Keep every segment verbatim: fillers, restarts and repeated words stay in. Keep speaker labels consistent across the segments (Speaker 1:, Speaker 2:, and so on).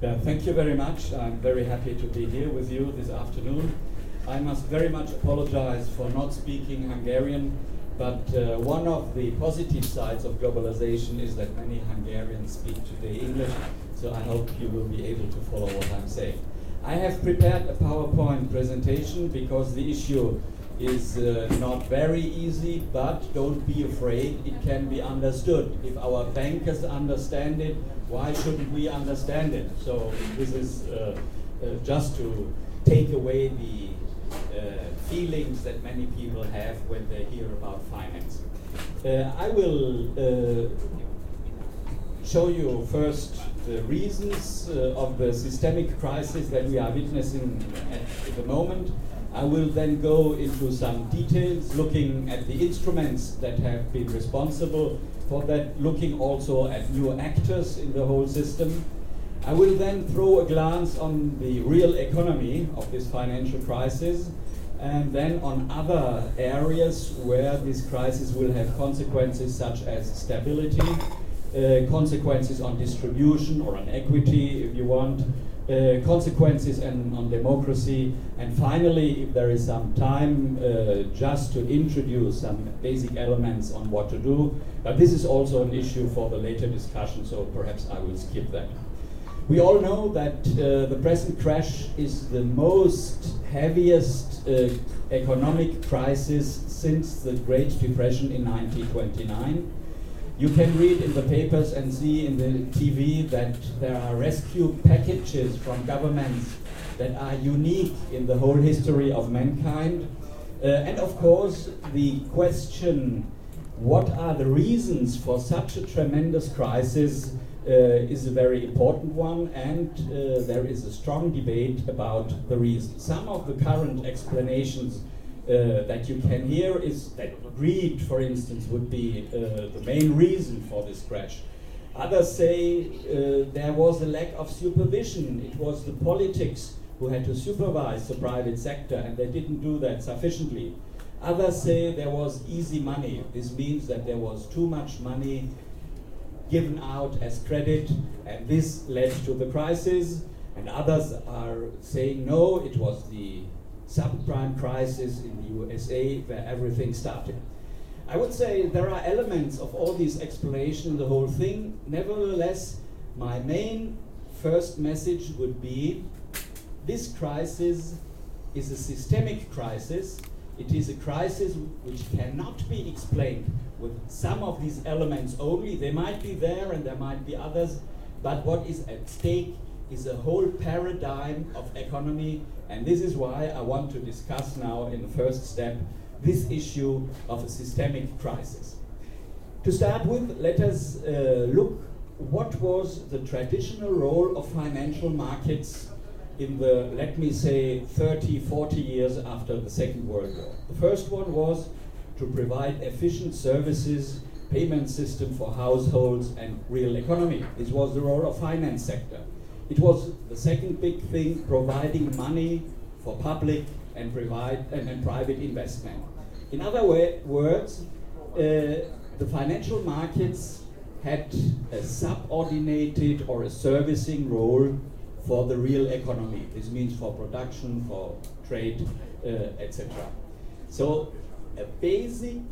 Speaker 1: Yeah, thank you very much. I'm very happy to be here with you this afternoon. I must very much apologize for not speaking Hungarian, but uh, one of the positive sides of globalization is that many Hungarians speak today English, so I hope you will be able to follow what I'm saying. I have prepared a PowerPoint presentation because the issue is uh, not very easy, but don't be afraid, it can be understood. If our bankers understand it, why shouldn't we understand it? So this is uh, uh, just to take away the uh, feelings that many people have when they hear about finance. Uh, I will uh, show you first the reasons uh, of the systemic crisis that we are witnessing at the moment. I will then go into some details, looking at the instruments that have been responsible for that, looking also at new actors in the whole system. I will then throw a glance on the real economy of this financial crisis, and then on other areas where this crisis will have consequences such as stability, uh, consequences on distribution or on equity, if you want, Uh, consequences and on democracy, and finally, if there is some time, uh, just to introduce some basic elements on what to do. But this is also an issue for the later discussion, so perhaps I will skip that. We all know that uh, the present crash is the most heaviest uh, economic crisis since the Great Depression in nineteen twenty-nine. You can read in the papers and see in the T V that there are rescue packages from governments that are unique in the whole history of mankind. Uh, and of course, the question, what are the reasons for such a tremendous crisis, uh, is a very important one, and uh, there is a strong debate about the reasons. Some of the current explanations Uh, that you can hear is that greed, for instance, would be uh, the main reason for this crash. Others say uh, there was a lack of supervision. It was the politics who had to supervise the private sector, and they didn't do that sufficiently. Others say there was easy money. This means that there was too much money given out as credit, and this led to the crisis. And others are saying, no, it was the subprime crisis in the U S A where everything started. I would say there are elements of all these explanations in the whole thing. Nevertheless, my main first message would be this crisis is a systemic crisis. It is a crisis which cannot be explained with some of these elements only. They might be there and there might be others, but what is at stake is a whole paradigm of economy, and this is why I want to discuss now in the first step this issue of a systemic crisis. To start with, let us uh, look what was the traditional role of financial markets in the, let me say, thirty, forty years after the Second World War. The first one was to provide efficient services, payment system for households and real economy. This was the role of finance sector. It was the second big thing, providing money for public and, provide, and, and private investment. In other way, words, uh, the financial markets had a subordinated or a servicing role for the real economy. This means for production, for trade, uh, et cetera. So a basic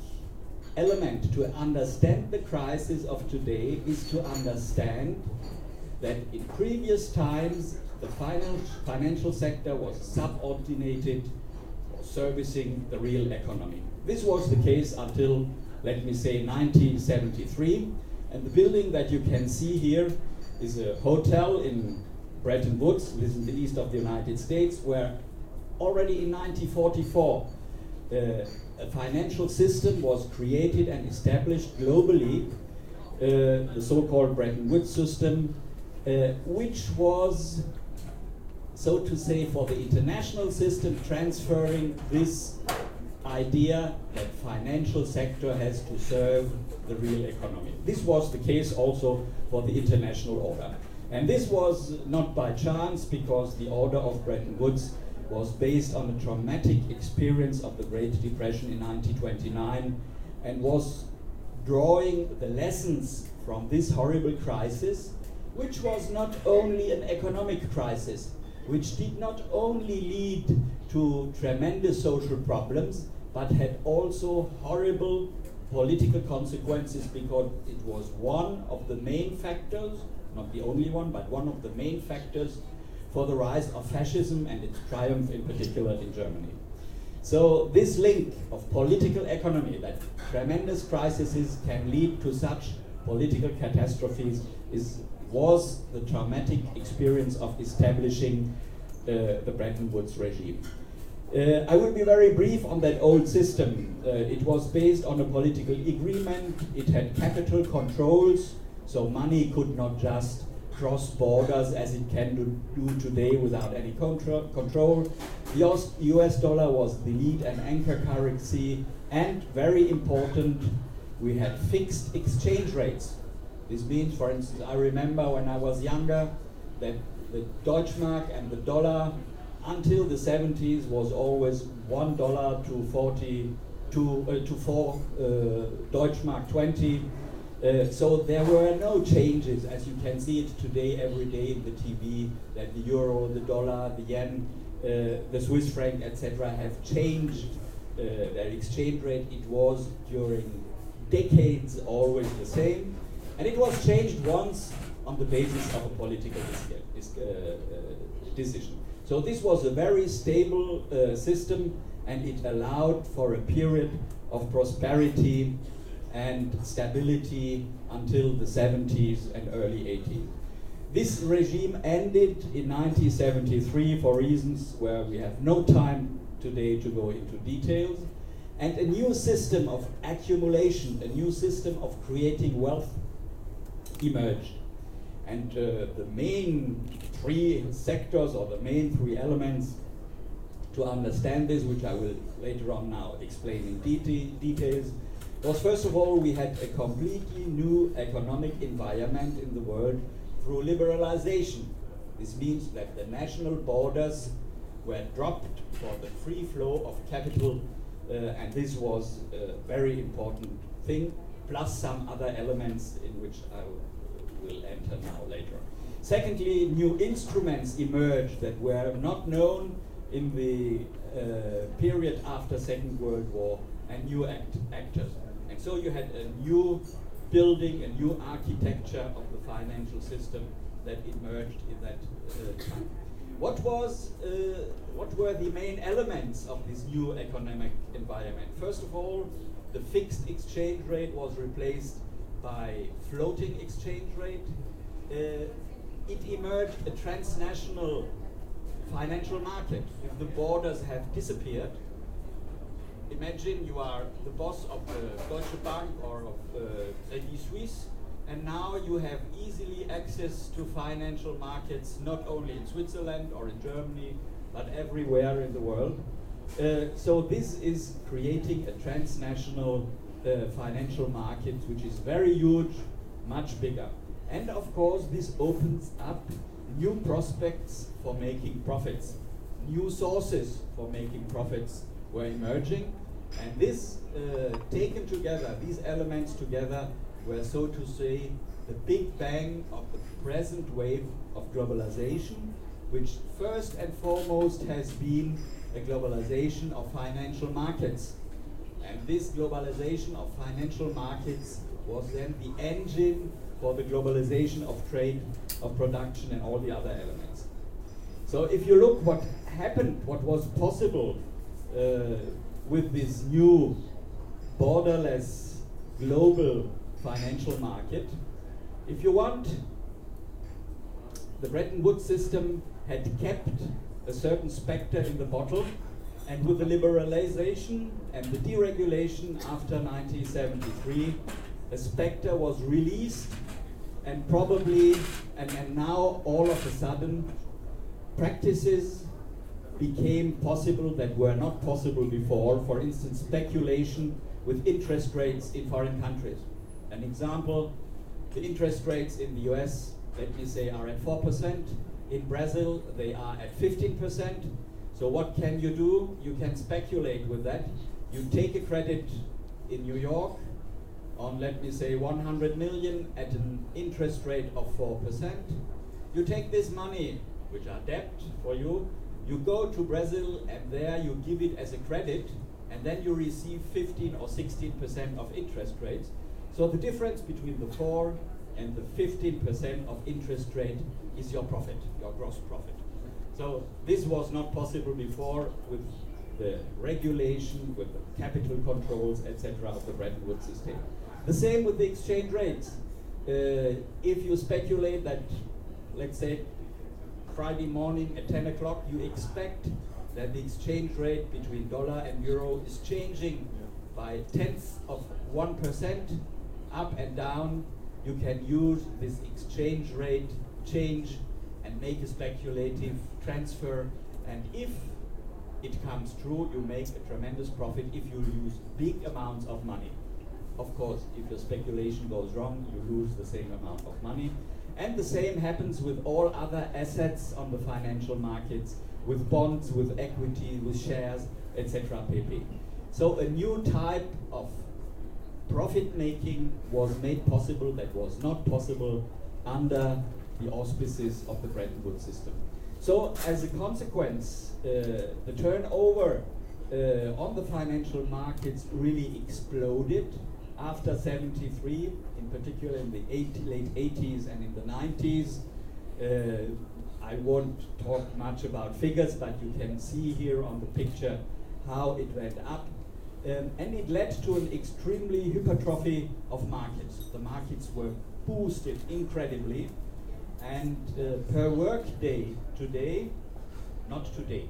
Speaker 1: element to understand the crisis of today is to understand that in previous times the finance, financial sector was subordinated or servicing the real economy. This was the case until, let me say, nineteen seventy-three, and the building that you can see here is a hotel in Bretton Woods, this is the east of the United States, where already in nineteen forty-four uh, a financial system was created and established globally, uh, the so-called Bretton Woods system, Uh, which was, so to say, for the international system, transferring this idea that financial sector has to serve the real economy. This was the case also for the international order. And this was not by chance, because the order of Bretton Woods was based on a traumatic experience of the Great Depression in nineteen twenty-nine, and was drawing the lessons from this horrible crisis, which was not only an economic crisis, which did not only lead to tremendous social problems, but had also horrible political consequences, because it was one of the main factors, not the only one, but one of the main factors for the rise of fascism and its triumph in particular in Germany. So this link of political economy, that tremendous crises can lead to such political catastrophes, is, was the traumatic experience of establishing uh, the Bretton Woods regime. Uh, I will be very brief on that old system. Uh, it was based on a political agreement. It had capital controls, so money could not just cross borders as it can do, do today without any control. control. The U S dollar was the lead and anchor currency, and very important, we had fixed exchange rates. This means, for instance, I remember when I was younger that the Deutschmark and the dollar until the seventies was always one dollar to forty to uh, to four uh, Deutschmark twenty. Uh, so there were no changes, as you can see it today every day in the T V, that the euro, the dollar, the yen, uh, the Swiss franc, et cetera have changed uh, their exchange rate. It was during decades always the same, and it was changed once on the basis of a political dis uh, uh, decision. So this was a very stable uh, system, and it allowed for a period of prosperity and stability until the seventies and early eighties. This regime ended in nineteen seventy-three for reasons where we have no time today to go into details, and a new system of accumulation, a new system of creating wealth emerged. And uh, the main three sectors, or the main three elements to understand this, which I will later on now explain in deta details, was first of all, we had a completely new economic environment in the world through liberalization. This means that the national borders were dropped for the free flow of capital, uh, and this was a very important thing, plus some other elements in which I will enter now later. Secondly, new instruments emerged that were not known in the uh, period after Second World War, and new act actors. And so you had a new building, a new architecture of the financial system that emerged in that uh, time. What was, uh, what were the main elements of this new economic environment? First of all, the fixed exchange rate was replaced by floating exchange rate. Uh, it emerged a transnational financial market. If the borders have disappeared, imagine you are the boss of the Deutsche Bank or of uh, Credit Suisse, and now you have easily access to financial markets, not only in Switzerland or in Germany, but everywhere in the world. Uh, so this is creating a transnational uh, financial market, which is very huge, much bigger. And of course, this opens up new prospects for making profits. New sources for making profits were emerging, and this uh, taken together, these elements together, were, so to say, the big bang of the present wave of globalization, which first and foremost has been a globalization of financial markets. And this globalization of financial markets was then the engine for the globalization of trade, of production, and all the other elements. So if you look what happened, what was possible uh, with this new borderless global financial market, if you want, the Bretton Woods system had kept a certain specter in the bottle, and with the liberalization and the deregulation after nineteen seventy-three, a specter was released, and probably, and, and now all of a sudden, practices became possible that were not possible before. For instance, speculation with interest rates in foreign countries. An example, the interest rates in the U S, let me say, are at four percent. In Brazil, they are at fifteen percent. So what can you do? You can speculate with that. You take a credit in New York on, let me say, one hundred million at an interest rate of four percent. You take this money, which are debt for you, you go to Brazil and there you give it as a credit, and then you receive fifteen or sixteen percent of interest rates. So the difference between the four and the fifteen percent of interest rate is your profit, your gross profit. So this was not possible before with the regulation, with the capital controls, et cetera of the Bretton Woods system. The same with the exchange rates. Uh, if you speculate that, let's say, Friday morning at ten o'clock, you expect that the exchange rate between dollar and euro is changing by tenths of one percent up and down, you can use this exchange rate change and make a speculative transfer, and if it comes true, you make a tremendous profit if you lose big amounts of money. Of course, if your speculation goes wrong, you lose the same amount of money. And the same happens with all other assets on the financial markets, with bonds, with equity, with shares, et cetera pp. So a new type of profit making was made possible that was not possible under the auspices of the Bretton Woods system. So as a consequence, uh, the turnover uh, on the financial markets really exploded after seventy-three, in particular in the eighty, late eighties and in the nineties. Uh, I won't talk much about figures, but you can see here on the picture how it went up. Um, and it led to an extremely hypertrophy of markets. The markets were boosted incredibly, and uh, per work day today, not today,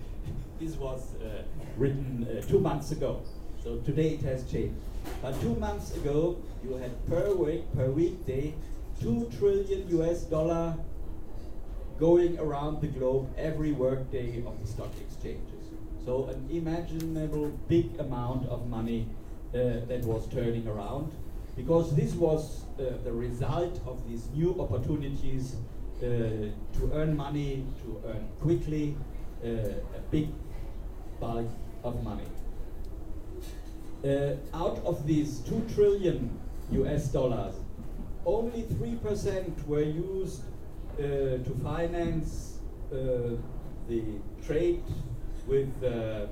Speaker 1: this was uh, written uh, two months ago, so today it has changed. But two months ago, you had per week, per weekday, two trillion U S dollar going around the globe every workday of the stock exchanges. So an imaginable big amount of money uh, that was turning around, because this was uh, the result of these new opportunities uh, to earn money, to earn quickly, uh, a big bulk of money. Uh, out of these two trillion U S dollars, only three percent were used uh, to finance uh, the trade with uh,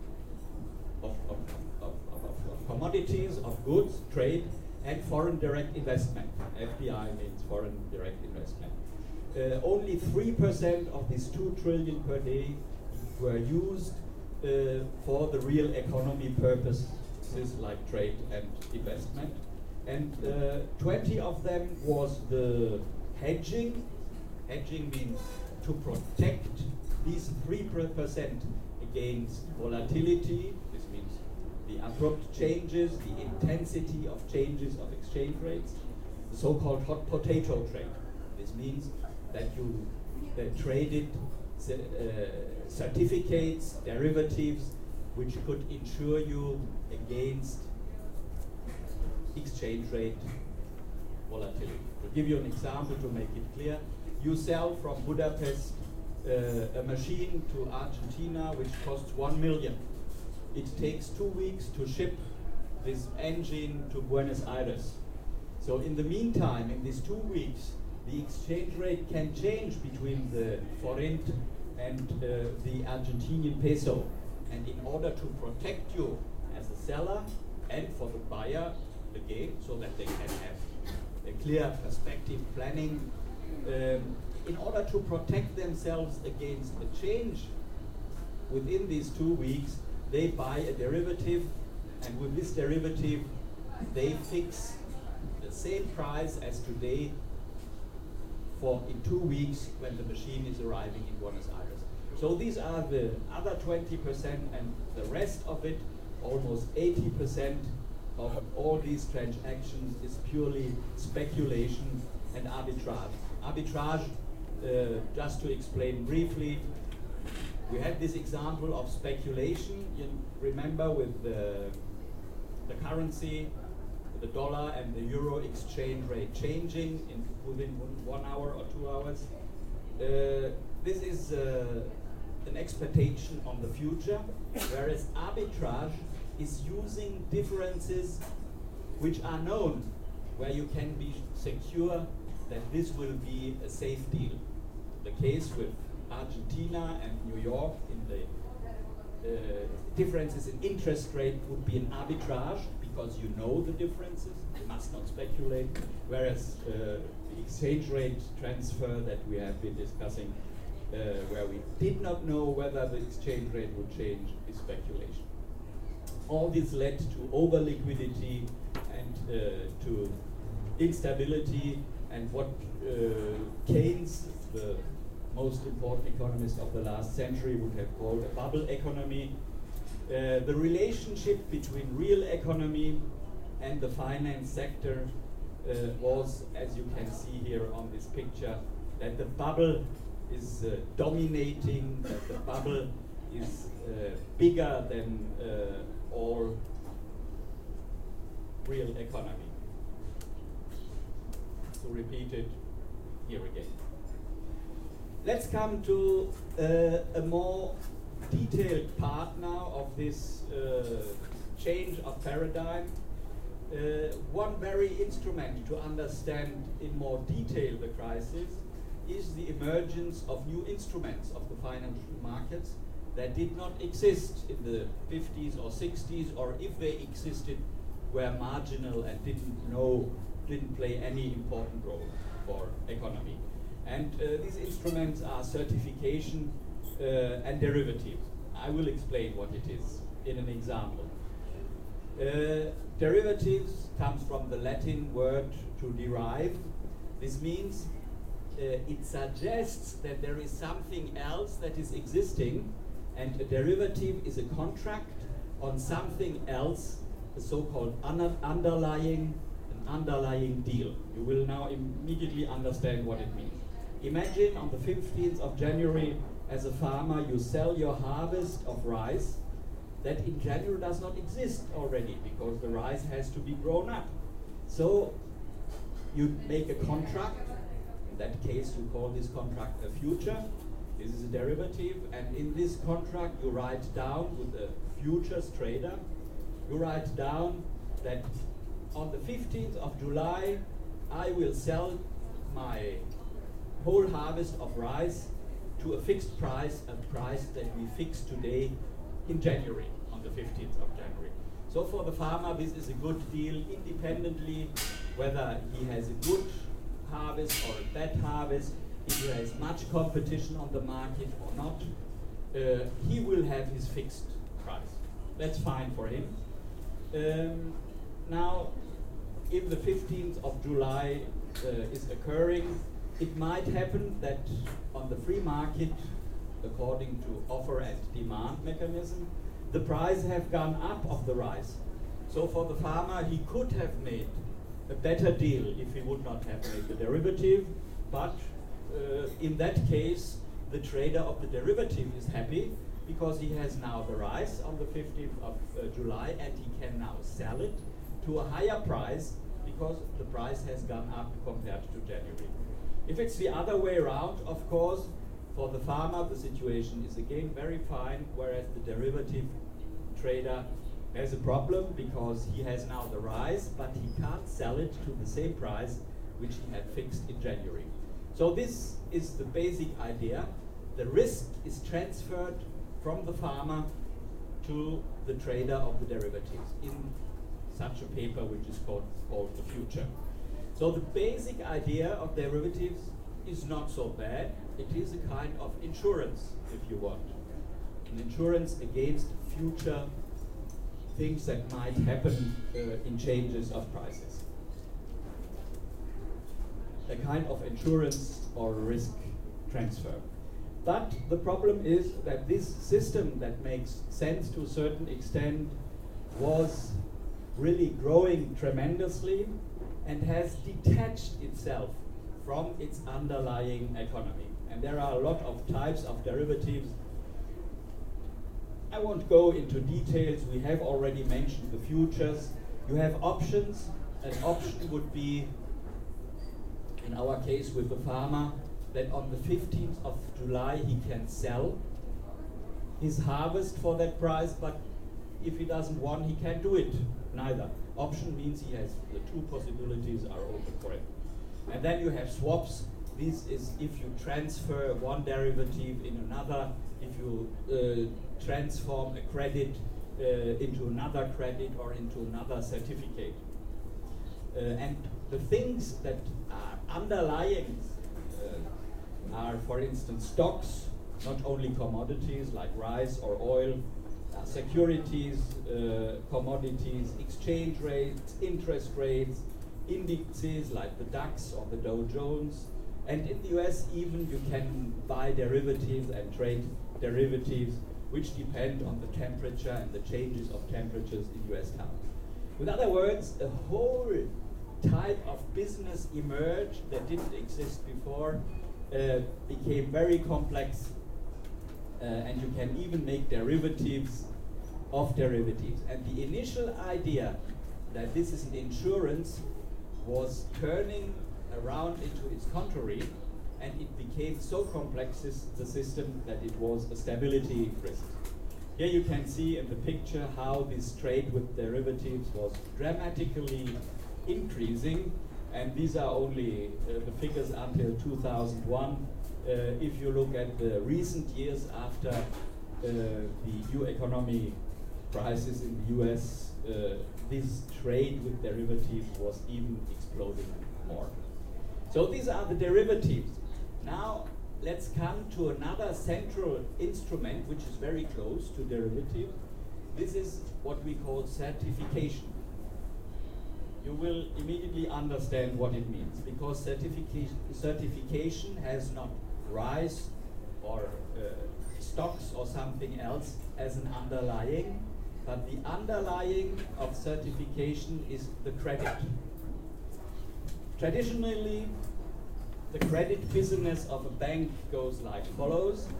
Speaker 1: of, of, of, of, of commodities, of goods, trade, and foreign direct investment. F D I means foreign direct investment. Uh, only three percent of these two trillion per day were used uh, for the real economy purposes like trade and investment. And uh, twenty of them was the hedging. Hedging means to protect these three percent against volatility. This means the abrupt changes, the intensity of changes of exchange rates, the so-called hot potato trade. This means that you uh, traded uh, certificates, derivatives, which could insure you against exchange rate volatility. To give you an example to make it clear, you sell from Budapest uh, a machine to Argentina which costs one million. It takes two weeks to ship this engine to Buenos Aires. So in the meantime, in these two weeks, the exchange rate can change between the forint and uh, the Argentinian peso. And in order to protect you as a seller and for the buyer again, so that they can have a clear perspective planning, um, in order to protect themselves against a change within these two weeks, they buy a derivative, and with this derivative, they fix the same price as today for in two weeks when the machine is arriving in Buenos Aires. So these are the other twenty percent, and the rest of it, almost eighty percent of all these transactions is purely speculation and arbitrage. Arbitrage, uh, just to explain briefly, we had this example of speculation, you remember, with the, the currency, the dollar and the euro exchange rate changing in within one hour or two hours. Uh, this is uh, an expectation on the future, whereas arbitrage is using differences which are known, where you can be secure that this will be a safe deal. The case with Argentina and New York in the uh, differences in interest rate would be an arbitrage because you know the differences, you must not speculate, whereas uh, the exchange rate transfer that we have been discussing, uh, where we did not know whether the exchange rate would change, is speculation. All this led to over liquidity and uh, to instability, and what uh, Keynes, the most important economist of the last century, would have called a bubble economy. Uh, the relationship between real economy and the finance sector uh, was, as you can see here on this picture, that the bubble is uh, dominating, that the bubble is uh, bigger than uh, all real economy. To repeat it here again. Let's come to uh, a more detailed part now of this uh, change of paradigm. Uh, one very instrument to understand in more detail the crisis is the emergence of new instruments of the financial markets that did not exist in the fifties or sixties, or if they existed, were marginal and didn't know, didn't play any important role for economy. And uh, these instruments are certification uh, and derivatives. I will explain what it is in an example. Uh, derivatives comes from the Latin word to derive. This means uh, it suggests that there is something else that is existing, and a derivative is a contract on something else, a so-called un underlying, an underlying deal. You will now immediately understand what it means. Imagine on the fifteenth of January, as a farmer, you sell your harvest of rice that in January does not exist already because the rice has to be grown up. So you make a contract. In that case, you call this contract a future. This is a derivative, and in this contract you write down with the futures trader, you write down that on the fifteenth of July I will sell my whole harvest of rice to a fixed price, a price that we fix today in January, on the fifteenth of January. So for the farmer, this is a good deal, independently whether he has a good harvest or a bad harvest, if he has much competition on the market or not, uh, he will have his fixed price. That's fine for him. Um, now, if the fifteenth of July uh, is occurring, it might happen that on the free market, according to offer and demand mechanism, the price have gone up of the rice. So for the farmer, he could have made a better deal if he would not have made the derivative, but uh, in that case, the trader of the derivative is happy because he has now the rice on the fifteenth of uh, July, and he can now sell it to a higher price because the price has gone up compared to January. If it's the other way around, of course, for the farmer, the situation is again very fine, whereas the derivative trader has a problem because he has now the rice, but he can't sell it to the same price which he had fixed in January. So this is the basic idea. The risk is transferred from the farmer to the trader of the derivatives in such a paper which is called, called the future. So the basic idea of derivatives is not so bad. It is a kind of insurance, if you want. An insurance against future things that might happen uh, in changes of prices. A kind of insurance or risk transfer. But the problem is that this system that makes sense to a certain extent was really growing tremendously and has detached itself from its underlying economy. And there are a lot of types of derivatives. I won't go into details. We have already mentioned the futures. You have options. An option would be, in our case with the farmer, that on the fifteenth of July he can sell his harvest for that price, but if he doesn't want, he can't do it neither. Option means he has the two possibilities are open for him. And then you have swaps. This is if you transfer one derivative in another, if you uh, transform a credit uh, into another credit or into another certificate. Uh, and the things that are underlying uh, are, for instance, stocks, not only commodities like rice or oil, uh, securities, uh, commodities, exchange rates, interest rates, indices like the DAX or the Dow Jones. And in the U S even you can buy derivatives and trade derivatives which depend on the temperature and the changes of temperatures in U S towns. In other words, a whole type of business emerged that didn't exist before, uh, became very complex, uh, and you can even make derivatives of derivatives. And the initial idea that this is an insurance was turning around into its contrary, and it became so complex, the system, that it was a stability risk. Here you can see in the picture how this trade with derivatives was dramatically increasing, and these are only uh, the figures until two thousand one. Uh, if you look at the recent years after uh, the new economic crisis in the U S, uh, this trade with derivatives was even exploding more. So these are the derivatives. Now let's come to another central instrument which is very close to derivative. This is what we call certification. You will immediately understand what it means, because certification, certification has not rice or uh, stocks or something else as an underlying, but the underlying of certification is the credit. Traditionally, the credit business of a bank goes like follows.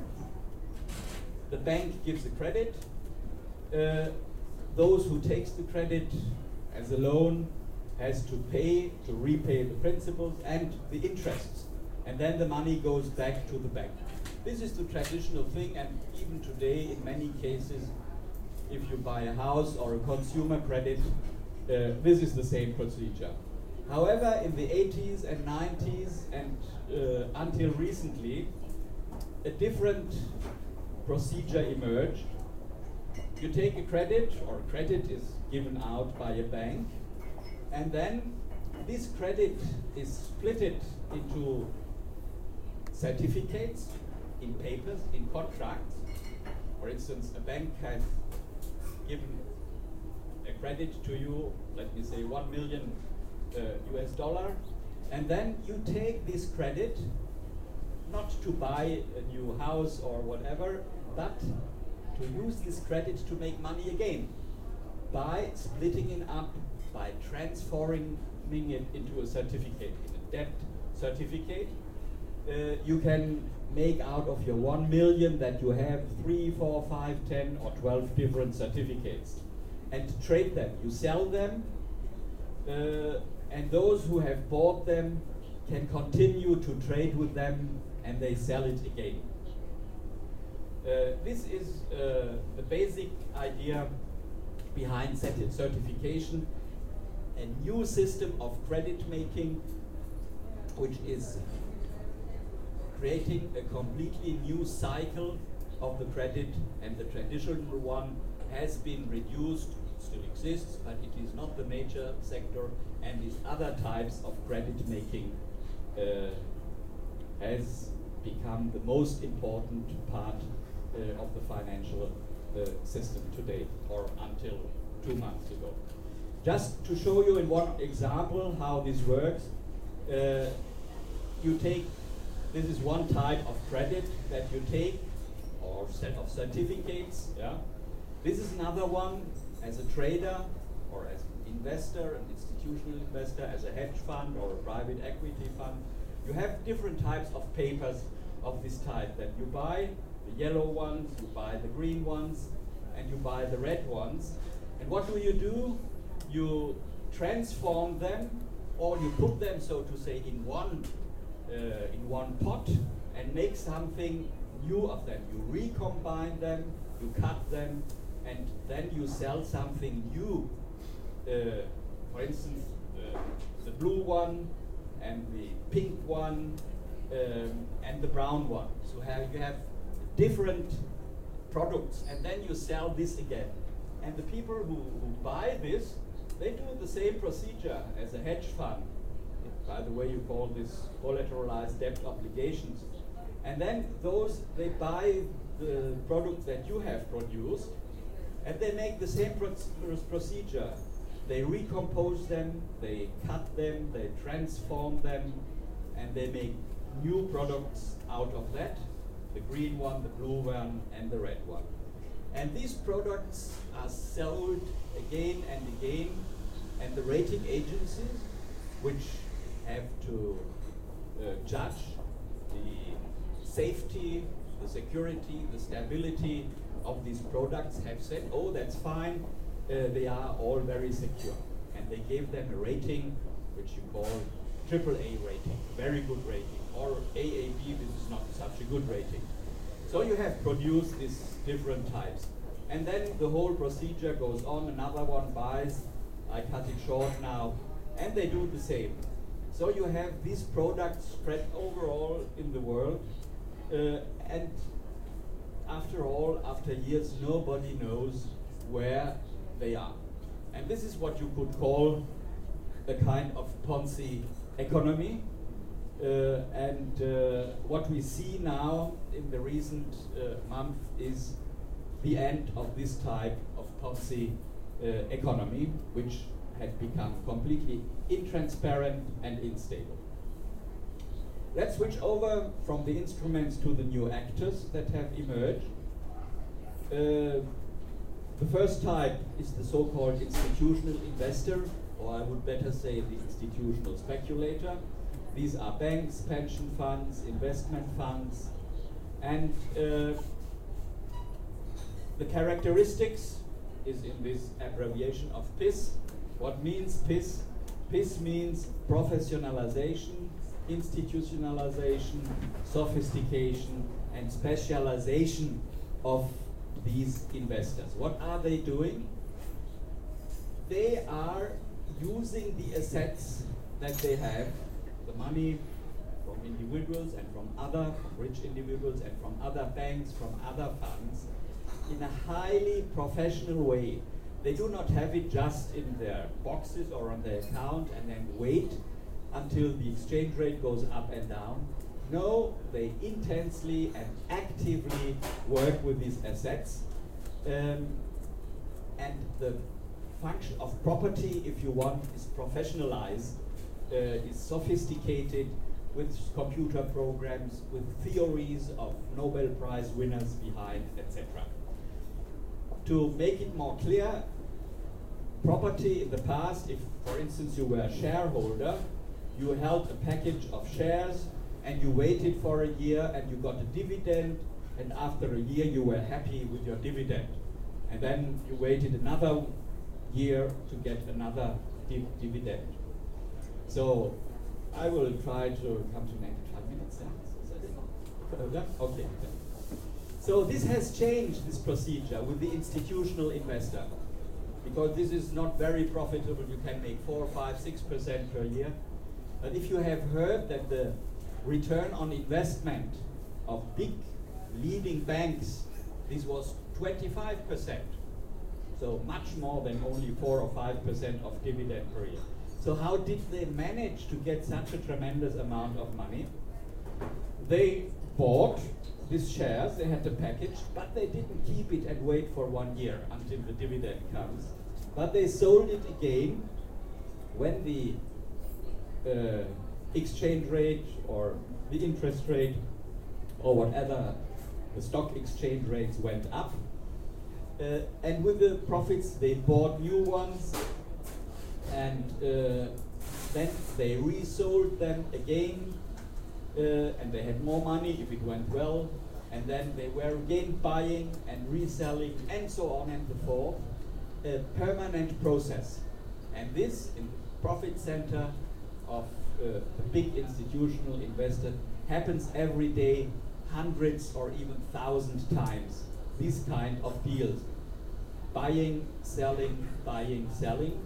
Speaker 1: The bank gives the credit. Uh, those who takes the credit as a loan has to pay, to repay the principals and the interests. And then the money goes back to the bank. This is the traditional thing, and even today in many cases, if you buy a house or a consumer credit, uh, this is the same procedure. However, in the eighties and nineties and uh, until recently, a different procedure emerged. You take a credit, or credit is given out by a bank, and then this credit is split into certificates, in papers, in contracts. For instance, a bank has given a credit to you, let me say one million uh, U S dollar, and then you take this credit not to buy a new house or whatever, but to use this credit to make money again by splitting it up, by transforming it into a certificate, in a debt certificate. Uh, you can make out of your one million that you have three, four, five, ten, or twelve different certificates, and trade them. You sell them, uh, and those who have bought them can continue to trade with them, and they sell it again. Uh, this is uh, the basic idea behind certification, a new system of credit making, which is creating a completely new cycle of the credit, and the traditional one has been reduced, still exists, but it is not the major sector, and these other types of credit making uh, has become the most important part uh, of the financial uh, system today, or until two months ago. Just to show you in one example how this works, uh, you take, this is one type of credit that you take, or set of certificates. Yeah. This is another one as a trader, or as an investor, an institutional investor, as a hedge fund or a private equity fund. You have different types of papers of this type that you buy, the yellow ones, you buy the green ones, and you buy the red ones. And what do you do? You transform them, or you put them, so to say, in one uh, in one pot, and make something new of them. You recombine them, you cut them, and then you sell something new uh, for instance, uh, the blue one and the pink one um, and the brown one. So have, you have different products, and then you sell this again. And the people who, who buy this, they do the same procedure as a hedge fund. By the way, you call this collateralized debt obligations. And then those, they buy the products that you have produced, and they make the same pro procedure. They recompose them, they cut them, they transform them, and they make new products out of that. The green one, the blue one, and the red one. And these products are sold again and again, and the rating agencies, which have to uh, judge the safety, the security, the stability of these products, have said, oh, that's fine, uh, they are all very secure. And they gave them a rating, which you call triple A rating, very good rating, or A A B, this is not such a good rating. So you have produced these different types. And then the whole procedure goes on, another one buys, I cut it short now, and they do the same. So you have these products spread overall in the world, uh, and after all, after years, nobody knows where they are. And this is what you could call a kind of Ponzi economy. Uh, and uh, what we see now in the recent uh, month is the end of this type of Ponzi uh, economy, which had become completely intransparent and unstable. Let's switch over from the instruments to the new actors that have emerged. Uh, the first type is the so-called institutional investor, or I would better say the institutional speculator. These are banks, pension funds, investment funds, and uh, the characteristics is in this abbreviation of P I S. What means P I S? P I S means professionalization, institutionalization, sophistication, and specialization of these investors. What are they doing? They are using the assets that they have, the money from individuals and from other rich individuals and from other banks, from other funds, in a highly professional way. They do not have it just in their boxes or on their account and then wait until the exchange rate goes up and down. No, they intensely and actively work with these assets. Um, and the function of property, if you want, is professionalized, uh, is sophisticated, with computer programs, with theories of Nobel Prize winners behind, et cetera. To make it more clear, property in the past, if for instance you were a shareholder, you held a package of shares and you waited for a year and you got a dividend, and after a year you were happy with your dividend. And then you waited another year to get another div dividend. So I will try to come to ninety-five minutes. Yeah? Okay. So this has changed, this procedure, with the institutional investor, because this is not very profitable. You can make four, five, six percent per year. But if you have heard that the return on investment of big leading banks, this was twenty-five percent. So much more than only four or five percent of dividend per year. So how did they manage to get such a tremendous amount of money? They bought these shares, they had the package, but they didn't keep it and wait for one year until the dividend comes. But they sold it again when the uh, exchange rate or the interest rate or whatever, the stock exchange rates went up. Uh, and with the profits they bought new ones, and uh, then they resold them again, uh, and they had more money if it went well, and then they were again buying and reselling and so on and so forth. A permanent process. And this in the profit center of uh, the big institutional investor happens every day, hundreds or even thousands times, these kind of deals. Buying, selling, buying, selling.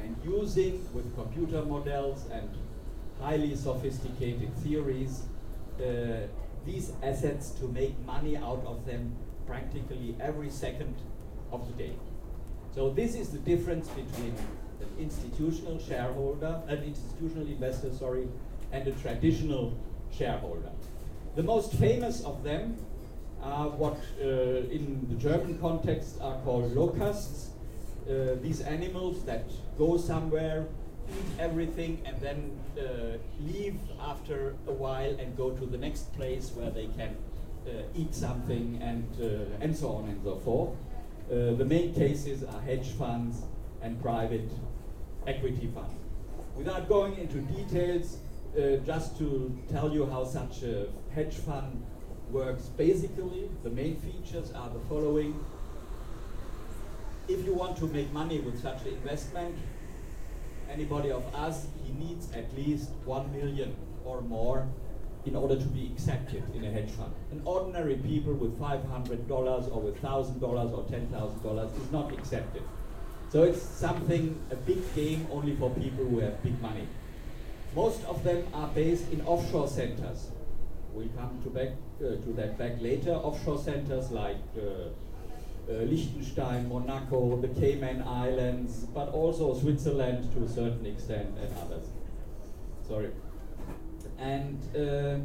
Speaker 1: and using with computer models and highly sophisticated theories uh, these assets to make money out of them practically every second of the day. So this is the difference between an institutional shareholder, an institutional investor, sorry, and a traditional shareholder. The most famous of them are what uh, in the German context are called locusts. Uh, these animals that go somewhere, eat everything, and then uh, leave after a while and go to the next place where they can uh, eat something, and uh, and so on and so forth. Uh, the main cases are hedge funds and private equity funds. Without going into details, uh, just to tell you how such a hedge fund works basically, the main features are the following. If you want to make money with such an investment, anybody of us, he needs at least one million or more in order to be accepted in a hedge fund. An ordinary people with five hundred dollars or with one thousand dollars or ten thousand dollars is not accepted. So it's something, a big game only for people who have big money. Most of them are based in offshore centers. We'll come to, back, uh, to that back later. Offshore centers like uh, uh, Liechtenstein, Monaco, the Cayman Islands, but also Switzerland to a certain extent and others. Sorry. And uh,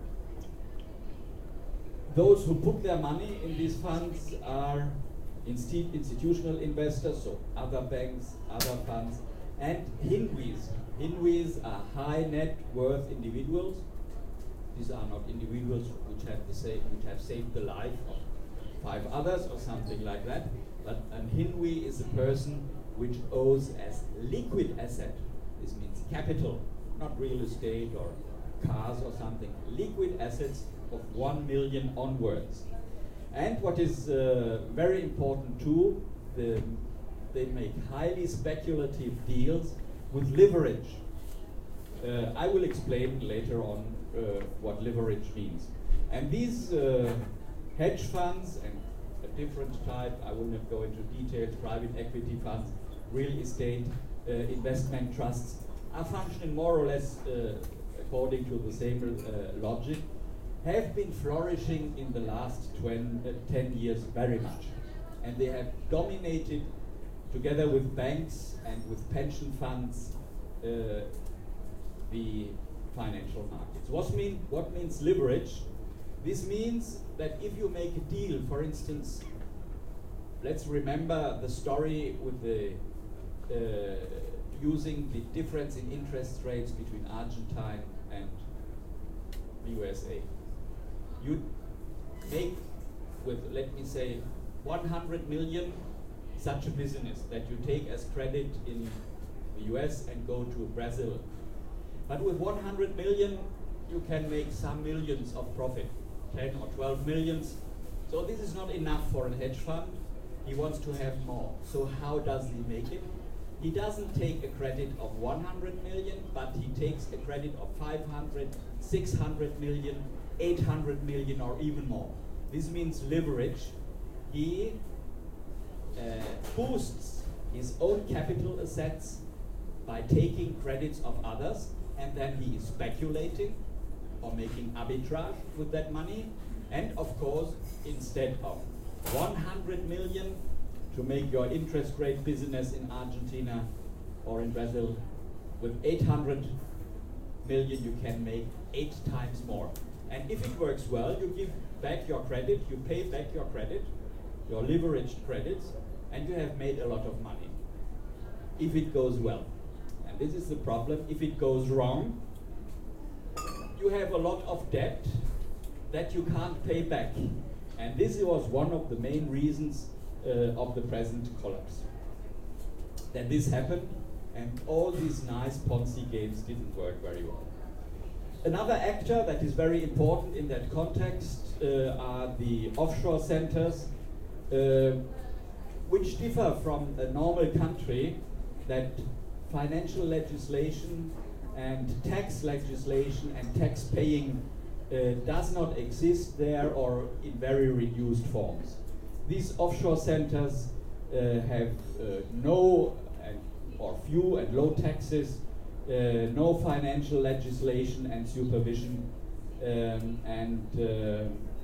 Speaker 1: those who put their money in these funds are insti institutional investors, so other banks, other funds, and Hinwis. Hinwis are high net worth individuals. These are not individuals which have, the same, which have saved the life of five others or something like that, but an Hinwi is a person which owes as liquid asset. This means capital, not real estate or cars or something, liquid assets of one million onwards. And what is uh, very important too, the, they make highly speculative deals with leverage. Uh, I will explain later on uh, what leverage means. And these uh, hedge funds and a different type, I will not go into details, private equity funds, real estate, uh, investment trusts, are functioning more or less uh, according to the same uh, logic, have been flourishing in the last twenty, uh, ten years very much. And they have dominated, together with banks and with pension funds, uh, the financial markets. What, mean, what means leverage? This means that if you make a deal, for instance, let's remember the story with the uh, using the difference in interest rates between Argentine and the U S A. You make with, let me say, one hundred million such a business that you take as credit in the U S and go to Brazil. But with one hundred million, you can make some millions of profit, ten or twelve millions. So this is not enough for a hedge fund. He wants to have more. So how does he make it? He doesn't take a credit of one hundred million, but he takes a credit of five hundred, six hundred million, eight hundred million, or even more. This means leverage. He uh, boosts his own capital assets by taking credits of others, and then he is speculating or making arbitrage with that money. And of course, instead of one hundred million to make your interest rate business in Argentina or in Brazil, with eight hundred million you can make eight times more. And if it works well, you give back your credit, you pay back your credit, your leveraged credits, and you have made a lot of money, if it goes well. And this is the problem. If it goes wrong, you have a lot of debt that you can't pay back. And this was one of the main reasons uh, of the present collapse. That this happened, and all these nice Ponzi games didn't work very well. Another actor that is very important in that context uh, are the offshore centers, uh, which differ from a normal country that financial legislation and tax legislation and tax paying uh, does not exist there, or in very reduced forms. These offshore centers uh, have uh, no, and or few and low taxes, uh, no financial legislation and supervision, um, and uh,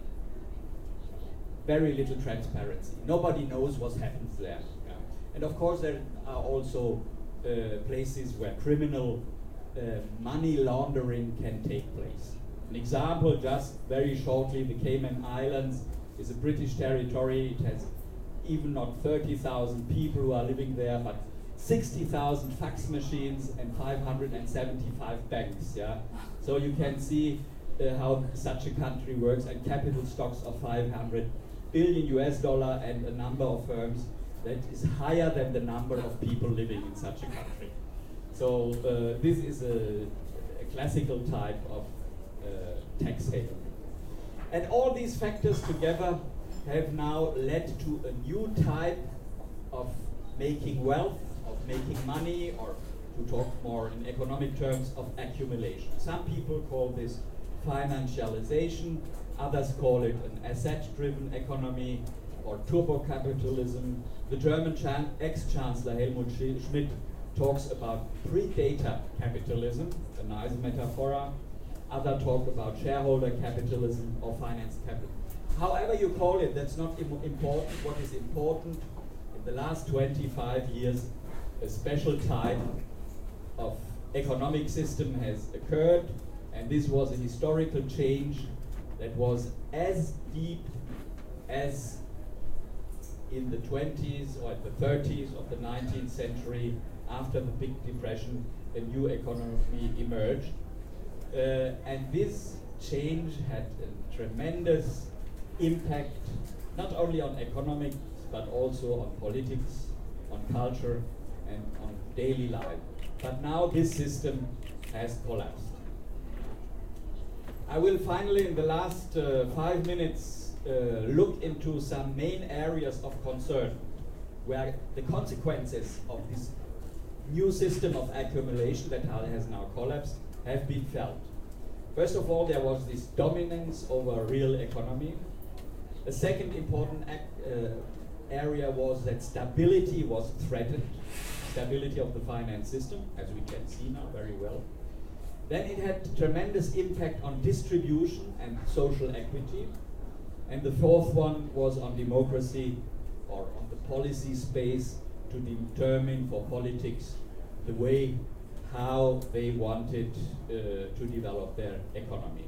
Speaker 1: very little transparency. Nobody knows what happens there. Yeah. And of course there are also uh, places where criminal uh, money laundering can take place. An example, just very shortly, the Cayman Islands is a British territory. It has even not thirty thousand people who are living there, but sixty thousand fax machines and five hundred seventy-five banks. Yeah, so you can see uh, how such a country works, and capital stocks of five hundred billion U S dollar and a number of firms that is higher than the number of people living in such a country. So uh, this is a, a classical type of uh, tax haven. And all these factors together have now led to a new type of making wealth, of making money, or to talk more in economic terms, of accumulation. Some people call this financialization, others call it an asset-driven economy or turbo-capitalism. The German ex-chancellor Helmut Schmidt talks about pre-data capitalism, a nice metaphor. Others talk about shareholder capitalism or finance capital. However you call it, that's not im important. What is important, in the last twenty-five years, a special type of economic system has occurred, and this was a historical change that was as deep as in the twenties or the thirties of the nineteenth century. After the Big Depression, a new economy emerged. Uh, and this change had a tremendous impact, not only on economics, but also on politics, on culture, and on daily life. But now this system has collapsed. I will finally, in the last uh, five minutes, uh, look into some main areas of concern where the consequences of this new system of accumulation that has now collapsed have been felt. First of all, there was this dominance over real economy. The second important ac uh, area was that stability was threatened, stability of the finance system, as we can see now very well. Then it had tremendous impact on distribution and social equity. And the fourth one was on democracy, or on the policy space, to determine for politics the way how they wanted uh, to develop their economy.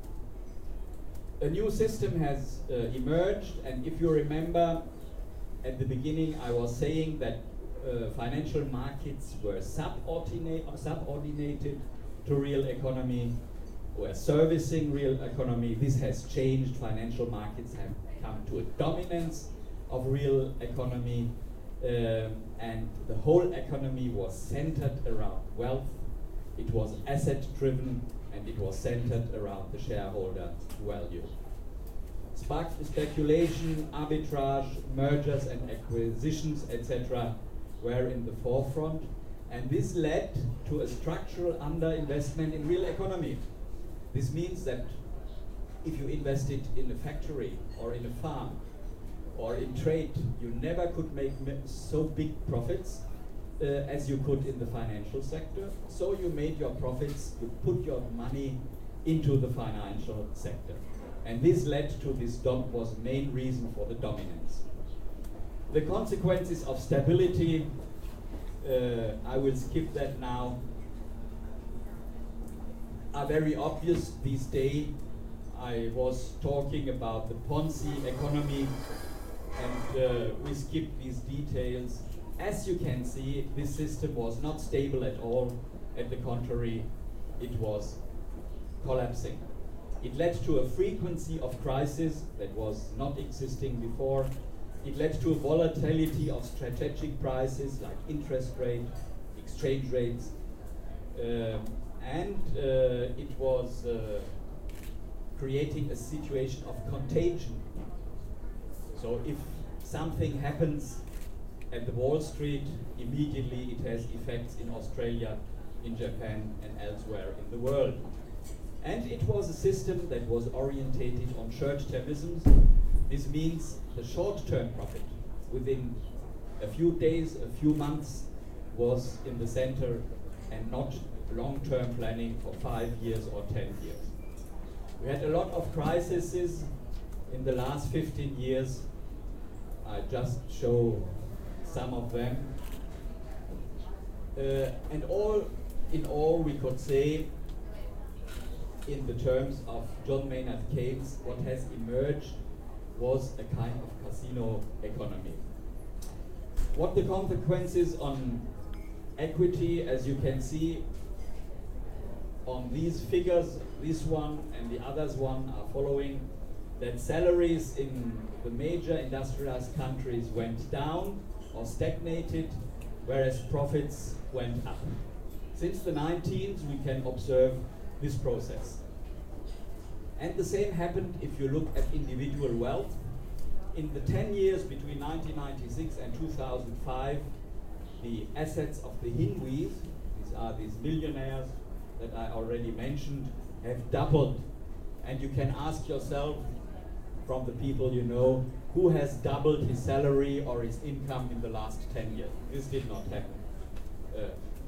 Speaker 1: A new system has uh, emerged, and if you remember, at the beginning I was saying that uh, financial markets were subordinate, subordinated to real economy, were servicing real economy. This has changed. Financial markets have come to a dominance of real economy, um, and the whole economy was centered around wealth. It was asset driven, and it was centered around the shareholder value. Spark speculation, arbitrage, mergers and acquisitions, et cetera were in the forefront, and this led to a structural underinvestment in real economy. This means that if you invested in a factory or in a farm or in trade, you never could make so big profits uh, as you could in the financial sector. So you made your profits, you put your money into the financial sector. And this led to this, dom was the main reason for the dominance. The consequences of stability, uh, I will skip that now, are very obvious these days. I was talking about the Ponzi economy, and uh, we skip these details. As you can see, this system was not stable at all. At the contrary, it was collapsing. It led to a frequency of crisis that was not existing before. It led to a volatility of strategic prices like interest rate, exchange rates, um, and uh, it was uh, creating a situation of contagion. So if something happens at the Wall Street, immediately it has effects in Australia, in Japan, and elsewhere in the world. And it was a system that was orientated on short-termism. This means the short-term profit. Within a few days, a few months, was in the center and not long-term planning for five years or ten years. We had a lot of crises in the last fifteen years. I just show some of them. Uh, and all in all, we could say, in the terms of John Maynard Keynes, what has emerged was a kind of casino economy. What the consequences on equity, as you can see on these figures, this one and the others one are following, that salaries in the major industrialized countries went down or stagnated, whereas profits went up. Since the nineteens, we can observe this process. And the same happened if you look at individual wealth. In the ten years between nineteen ninety-six and two thousand five, the assets of the Hinduis, these are these millionaires that I already mentioned, have doubled. And you can ask yourself, from the people you know, who has doubled his salary or his income in the last ten years? This did not happen. Uh,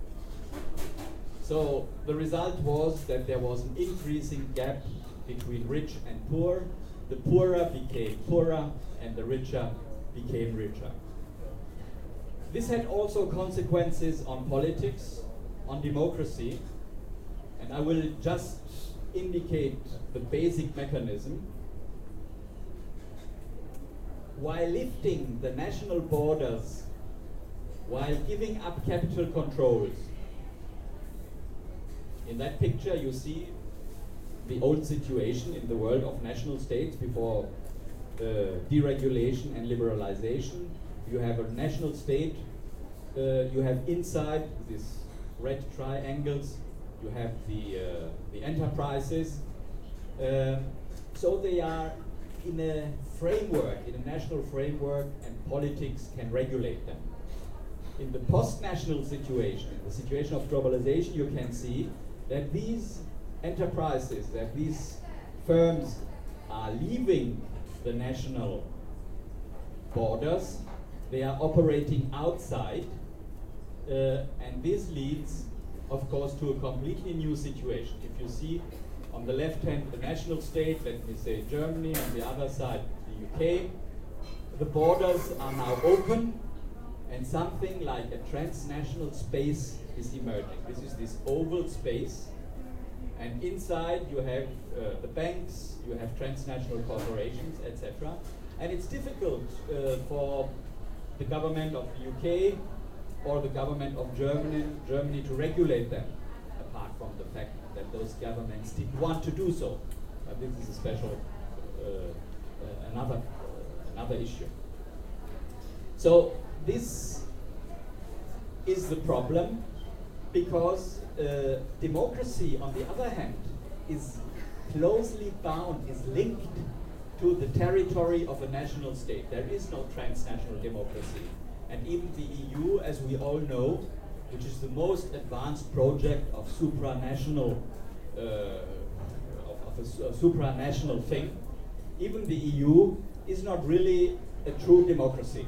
Speaker 1: so the result was that there was an increasing gap between rich and poor. The poorer became poorer and the richer became richer. This had also consequences on politics, on democracy, and I will just indicate the basic mechanism. While lifting the national borders, while giving up capital controls, in that picture you see the old situation in the world of national states before uh, deregulation and liberalization. You have a national state, uh, you have inside these red triangles, you have the, uh, the enterprises. Uh, so they are in a framework, in a national framework, and politics can regulate them. In the post-national situation, in the situation of globalization, you can see that these enterprises, that these firms are leaving the national borders, they are operating outside, uh, and this leads, of course, to a completely new situation. If you see on the left hand the national state, let me say Germany, on the other side the U K, the borders are now open, and something like a transnational space is emerging. This is this oval space, and inside you have uh, the banks, you have transnational corporations, et cetera. And it's difficult uh, for the government of the U K or the government of Germany, Germany to regulate them, apart from the fact that those governments didn't want to do so. But this is a special, uh, uh, another, uh, another issue. So this is the problem, because uh, democracy, on the other hand, is closely bound, is linked to the territory of a national state. There is no transnational democracy. And even the E U, as we all know, which is the most advanced project of supranational, uh, of, of a, su a supranational thing, even the E U is not really a true democracy.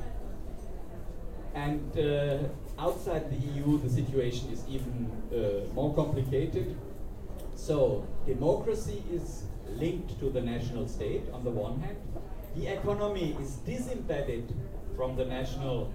Speaker 1: And uh, outside the E U, the situation is even uh, more complicated. So democracy is linked to the national state on the one hand. The economy is disembedded from the national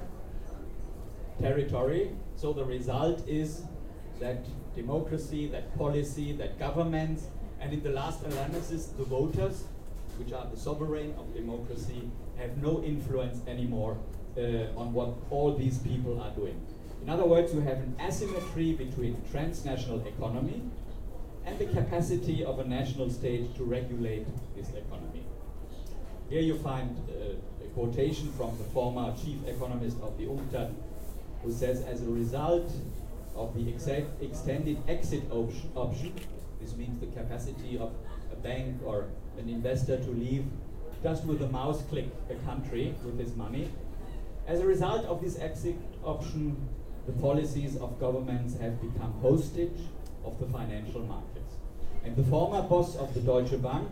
Speaker 1: territory. So the result is that democracy, that policy, that governments, and in the last analysis, the voters, which are the sovereign of democracy, have no influence anymore uh, on what all these people are doing. In other words, you have an asymmetry between transnational economy and the capacity of a national state to regulate this economy. Here you find uh, a quotation from the former chief economist of the UNCTAD, who says, as a result of the ex extended exit op option, this means the capacity of a bank or an investor to leave just with a mouse click a country with his money. As a result of this exit option, the policies of governments have become hostage of the financial markets. And the former boss of the Deutsche Bank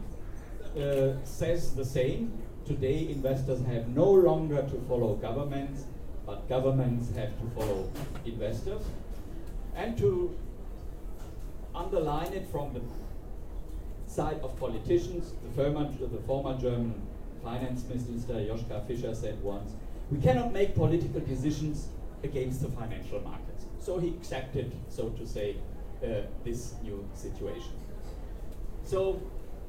Speaker 1: uh, says the same. Today, investors have no longer to follow governments. but governments have to follow investors. And to underline it from the side of politicians, the former, the former German finance minister Joschka Fischer said once, we cannot make political decisions against the financial markets. So he accepted, so to say, uh, this new situation. So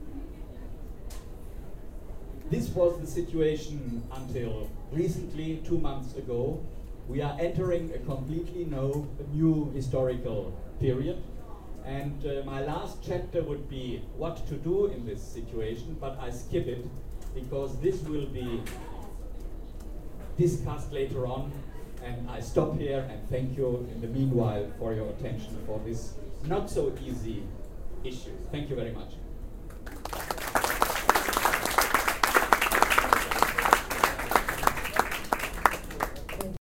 Speaker 1: this was the situation until recently, two months ago. We are entering a completely no, a new historical period. And uh, my last chapter would be what to do in this situation, but I skip it because this will be discussed later on. And I stop here and thank you in the meanwhile for your attention for this not so easy issue. Thank you very much.